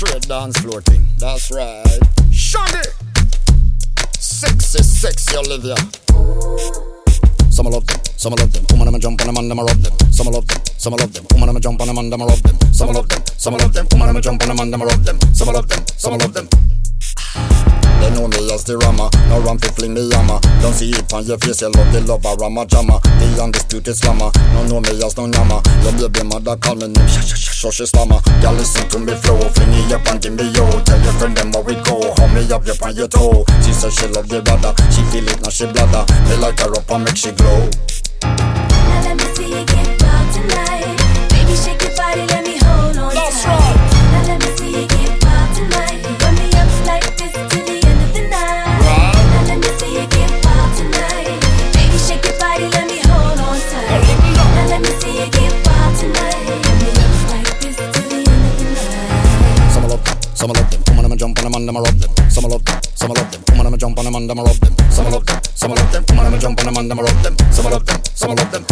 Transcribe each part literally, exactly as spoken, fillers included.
Straight dance floor thing. That's right. Shandy. Sexy, sexy Olivia. Some love them, some love them. Woman, I'ma jump on them and I'ma rub them. Some love them, some love them. Woman, I'ma jump on them and I'ma rub them. Some love them, some love them. Woman, I'ma jump on them and I'ma rub them. Some love them, some love them. They know me as the Rama, no ram fi fling me hammer. Don't see it on your face, you love the lover Rama Jama. The undisputed slammer, no know me as no nyama. Your baby mother call me name, sh sh sh sh sh slammer. Girl listen to me flow, fling me up and give me yo. Tell your friend them how we go, hold me up you on your toe. She says she love the brother, she feel it now she bladder. Me like her up and make she glow. Now let me see you get wild tonight. Baby shake your body, let me hold on That's tight. right. Now let me see you get wild tonight. Run me up like this till the end of the night. Right. Now let me see you get wild tonight. Baby shake your body, let me hold on tight. Now let me see you get wild tonight. Run me up like this till the end of the night. Some love them, some love them. Woman, I'ma jump on them and I'ma rub them. Some love them, some love them. Woman, I'ma jump on them and I'ma rub them. Some love them, some love them. Woman, I'ma jump on them and I'ma rub them. Some love them, some love them.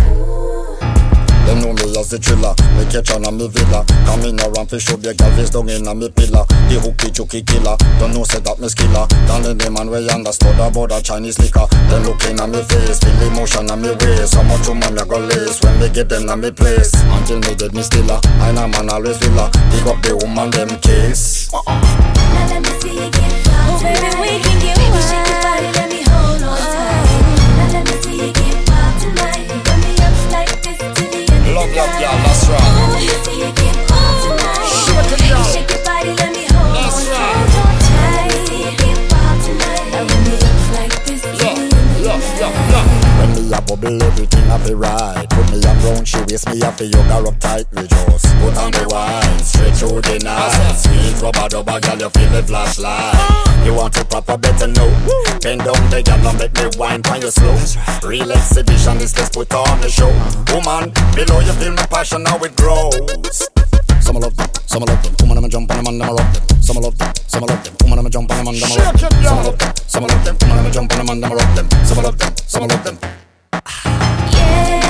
They know me as the thriller, me catch on a me villa. Come in around fi show the girl face down in a me pillar. The hooky chooky killer, don't know say that me skiller. Down the man we understood about a Chinese liquor. Then looking at me face, feel emotion on me waist. How much woman me go lace when me get them na me place. Until me dead me stiller, I know man always villa. Pick up the woman them case. Now let me see you get wild tonight. Baby, we can get wild. Baby, shake your body, let me hold on tight. Now let me see you get wild tonight. Run me up like this till the end of the night. Love, love, y'all, that's right. Now let me see you get wild tonight. Shake it, y'all. Baby, shake your body, let me hold That's on right. tight. Now let me see you get wild tonight. Now run me up like this till the Yeah, end of the yeah, night. yeah, yeah. When me a bubble, everything I feel right. Put me on round, she waist me up for yoga up tight. We just put on the wine, straight through the night. Sweet rubber dubber, girl, you feel the flashlight. You want it proper, better know. Bend down the girl and make me wine on your slow. Real exhibition, this let's put on the show. Woman, below you feel my passion, how it grows. Some love them, some love them. Woman, I'ma jump on them and I'ma rub them. Some love them, some love them. Woman, I'ma jump on them and I'ma rub them. Some love them, some love them. Woman, I'ma jump on them and I'ma rub them. Some love them, some love them. Yeah.